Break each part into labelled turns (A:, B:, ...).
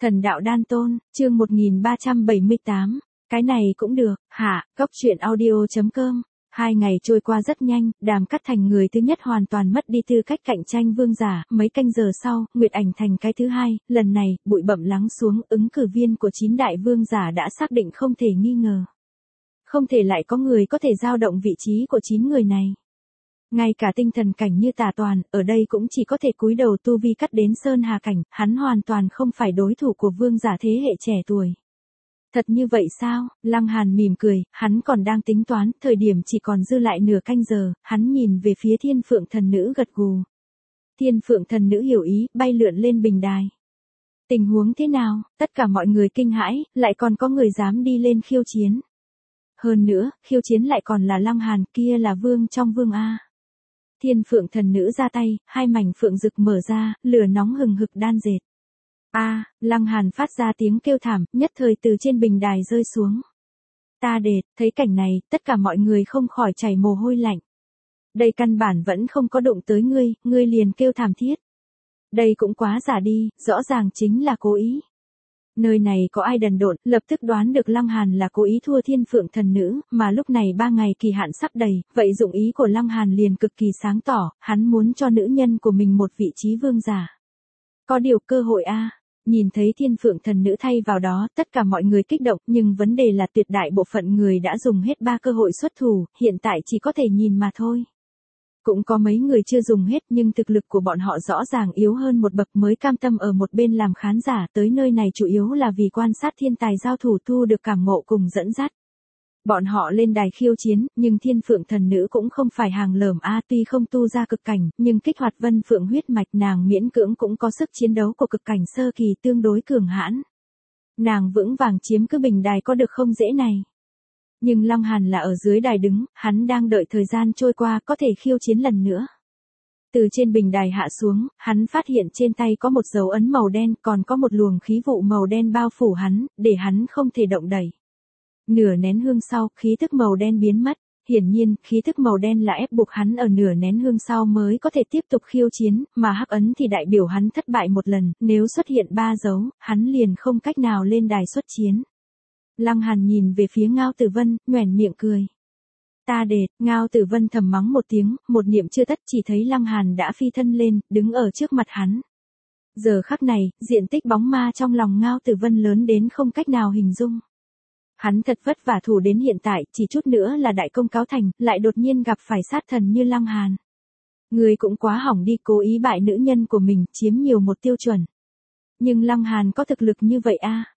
A: Thần đạo đan tôn, chương 1378. Cái này cũng được, hả? Cốc truyện audio.com. 2 ngày trôi qua rất nhanh, Đàm Cát Thành người thứ nhất hoàn toàn mất đi tư cách cạnh tranh vương giả, mấy canh giờ sau, Nguyệt Ảnh thành cái thứ hai, lần này, bụi bặm lắng xuống, ứng cử viên của 9 đại vương giả đã xác định không thể nghi ngờ. Không thể lại có người có thể dao động vị trí của 9 người này. Ngay cả tinh thần cảnh như Tà Toàn, ở đây cũng chỉ có thể cúi đầu tu vi cắt đến Sơn Hà cảnh, hắn hoàn toàn không phải đối thủ của vương giả thế hệ trẻ tuổi. Thật như vậy sao? Lăng Hàn mỉm cười, hắn còn đang tính toán, thời điểm chỉ còn dư lại nửa canh giờ, hắn nhìn về phía Thiên Phượng thần nữ gật gù. Thiên Phượng thần nữ hiểu ý, bay lượn lên bình đài. Tình huống thế nào? Tất cả mọi người kinh hãi, lại còn có người dám đi lên khiêu chiến. Hơn nữa, khiêu chiến lại còn là Lăng Hàn, kia là vương trong vương A. Thiên Phượng thần nữ ra tay, hai mảnh phượng rực mở ra, lửa nóng hừng hực đan dệt. Lăng Hàn phát ra tiếng kêu thảm, nhất thời từ trên bình đài rơi xuống. Ta đệt, thấy cảnh này, tất cả mọi người không khỏi chảy mồ hôi lạnh. Đây căn bản vẫn không có đụng tới ngươi liền kêu thảm thiết. Đây cũng quá giả đi, rõ ràng chính là cố ý. Nơi này có ai đần độn, lập tức đoán được Lăng Hàn là cố ý thua Thiên Phượng thần nữ, mà lúc này 3 ngày kỳ hạn sắp đầy, vậy dụng ý của Lăng Hàn liền cực kỳ sáng tỏ, hắn muốn cho nữ nhân của mình một vị trí vương giả. Có điều cơ hội a. Nhìn thấy Thiên Phượng thần nữ thay vào đó, tất cả mọi người kích động, nhưng vấn đề là tuyệt đại bộ phận người đã dùng hết 3 cơ hội xuất thủ, hiện tại chỉ có thể nhìn mà thôi. Cũng có mấy người chưa dùng hết nhưng thực lực của bọn họ rõ ràng yếu hơn một bậc mới cam tâm ở một bên làm khán giả, tới nơi này chủ yếu là vì quan sát thiên tài giao thủ thu được cảm ngộ cùng dẫn dắt. Bọn họ lên đài khiêu chiến, nhưng Thiên Phượng thần nữ cũng không phải hàng lởm tuy không tu ra cực cảnh, nhưng kích hoạt Vân Phượng huyết mạch nàng miễn cưỡng cũng có sức chiến đấu của cực cảnh sơ kỳ tương đối cường hãn. Nàng vững vàng chiếm cứ bình đài có được không dễ này. Nhưng Lăng Hàn là ở dưới đài đứng, hắn đang đợi thời gian trôi qua có thể khiêu chiến lần nữa. Từ trên bình đài hạ xuống, hắn phát hiện trên tay có một dấu ấn màu đen, còn có một luồng khí vụ màu đen bao phủ hắn, để hắn không thể động đậy. Nửa nén hương sau, khí thức màu đen biến mất, hiển nhiên, khí thức màu đen là ép buộc hắn ở nửa nén hương sau mới có thể tiếp tục khiêu chiến, mà hắc ấn thì đại biểu hắn thất bại một lần, nếu xuất hiện 3 dấu, hắn liền không cách nào lên đài xuất chiến. Lăng Hàn nhìn về phía Ngao Tử Vân, nhoẻn miệng cười. Ta đệt, Ngao Tử Vân thầm mắng một tiếng, một niệm chưa tất chỉ thấy Lăng Hàn đã phi thân lên, đứng ở trước mặt hắn. Giờ khắc này, diện tích bóng ma trong lòng Ngao Tử Vân lớn đến không cách nào hình dung. Hắn thật vất vả thủ đến hiện tại, chỉ chút nữa là đại công cáo thành, lại đột nhiên gặp phải sát thần như Lăng Hàn. Người cũng quá hỏng đi, cố ý bại nữ nhân của mình, chiếm nhiều một tiêu chuẩn. Nhưng Lăng Hàn có thực lực như vậy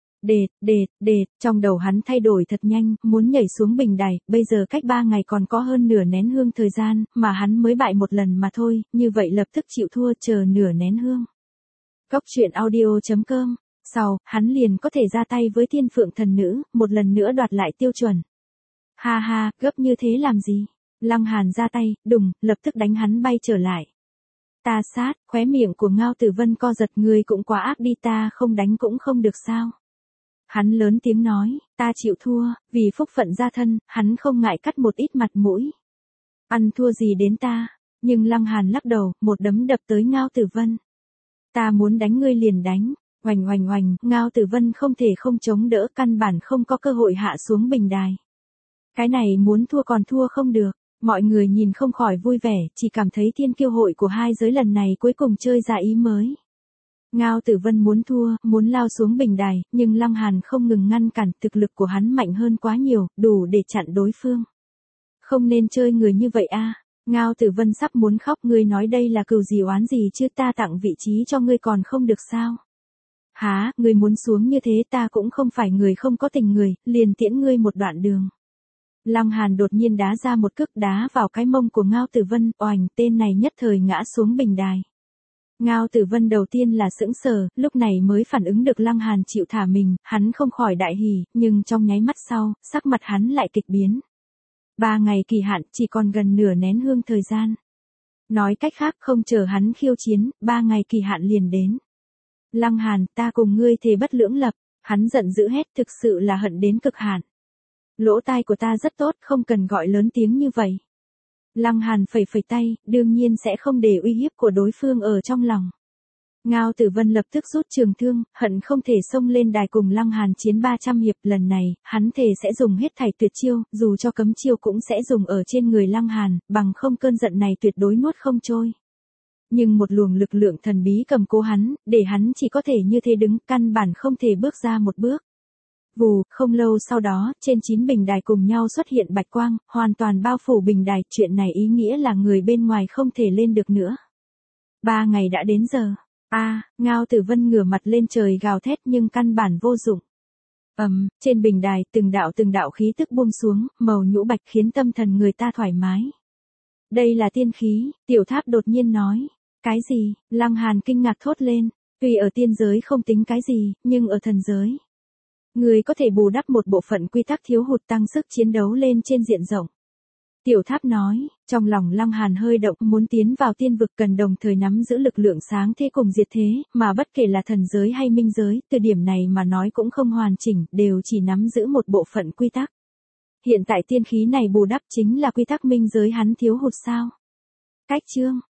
A: Đệt, trong đầu hắn thay đổi thật nhanh, muốn nhảy xuống bình đài, bây giờ cách 3 ngày còn có hơn nửa nén hương thời gian, mà hắn mới bại một lần mà thôi, như vậy lập tức chịu thua chờ nửa nén hương. Cốc truyện audio.com. Sau, hắn liền có thể ra tay với Thiên Phượng thần nữ, một lần nữa đoạt lại tiêu chuẩn. Ha, gấp như thế làm gì? Lăng Hàn ra tay, đùng, lập tức đánh hắn bay trở lại. Ta sát, khóe miệng của Ngao Tử Vân co giật, người cũng quá ác đi, ta không đánh cũng không được sao? Hắn lớn tiếng nói, ta chịu thua, vì phúc phận gia thân, hắn không ngại cắt một ít mặt mũi. Ăn thua gì đến ta? Nhưng Lăng Hàn lắc đầu, một đấm đập tới Ngao Tử Vân. Ta muốn đánh ngươi liền đánh. Oành, Ngao Tử Vân không thể không chống đỡ, căn bản không có cơ hội hạ xuống bình đài. Cái này muốn thua còn thua không được, mọi người nhìn không khỏi vui vẻ, chỉ cảm thấy thiên kiêu hội của hai giới lần này cuối cùng chơi ra ý mới. Ngao Tử Vân muốn thua, muốn lao xuống bình đài, nhưng Lăng Hàn không ngừng ngăn cản, thực lực của hắn mạnh hơn quá nhiều, đủ để chặn đối phương. Không nên chơi người như vậy Ngao Tử Vân sắp muốn khóc, ngươi nói đây là cừu gì oán gì chứ, ta tặng vị trí cho ngươi còn không được sao? Hả, ngươi muốn xuống như thế, ta cũng không phải người không có tình người, liền tiễn ngươi một đoạn đường. Lăng Hàn đột nhiên đá ra một cước đá vào cái mông của Ngao Tử Vân, oành, tên này nhất thời ngã xuống bình đài. Ngao Tử Vân đầu tiên là sững sờ, lúc này mới phản ứng được Lăng Hàn chịu thả mình, hắn không khỏi đại hỉ, nhưng trong nháy mắt sau, sắc mặt hắn lại kịch biến. 3 ngày kỳ hạn, chỉ còn gần nửa nén hương thời gian. Nói cách khác, không chờ hắn khiêu chiến, 3 ngày kỳ hạn liền đến. Lăng Hàn, ta cùng ngươi thề bất lưỡng lập, hắn giận dữ hét, thực sự là hận đến cực hạn. Lỗ tai của ta rất tốt, không cần gọi lớn tiếng như vậy. Lăng Hàn phẩy tay, đương nhiên sẽ không để uy hiếp của đối phương ở trong lòng. Ngao Tử Vân lập tức rút trường thương, hận không thể xông lên đài cùng Lăng Hàn chiến 300 hiệp, lần này, hắn thề sẽ dùng hết thảy tuyệt chiêu, dù cho cấm chiêu cũng sẽ dùng ở trên người Lăng Hàn, bằng không cơn giận này tuyệt đối nuốt không trôi. Nhưng một luồng lực lượng thần bí cầm cố hắn, để hắn chỉ có thể như thế đứng, căn bản không thể bước ra một bước. Vù, không lâu sau đó, trên 9 bình đài cùng nhau xuất hiện bạch quang, hoàn toàn bao phủ bình đài, chuyện này ý nghĩa là người bên ngoài không thể lên được nữa. 3 ngày đã đến giờ. Ngao Tử Vân ngửa mặt lên trời gào thét nhưng căn bản vô dụng. Trên bình đài, từng đạo khí tức buông xuống, màu nhũ bạch khiến tâm thần người ta thoải mái. Đây là tiên khí, Tiểu Tháp đột nhiên nói. Cái gì? Lăng Hàn kinh ngạc thốt lên, tuy ở tiên giới không tính cái gì, nhưng ở thần giới, người có thể bù đắp một bộ phận quy tắc thiếu hụt tăng sức chiến đấu lên trên diện rộng. Tiểu Tháp nói, trong lòng Lăng Hàn hơi động, muốn tiến vào tiên vực cần đồng thời nắm giữ lực lượng sáng thế cùng diệt thế, mà bất kể là thần giới hay minh giới, từ điểm này mà nói cũng không hoàn chỉnh, đều chỉ nắm giữ một bộ phận quy tắc. Hiện tại tiên khí này bù đắp chính là quy tắc minh giới hắn thiếu hụt sao? Cách chương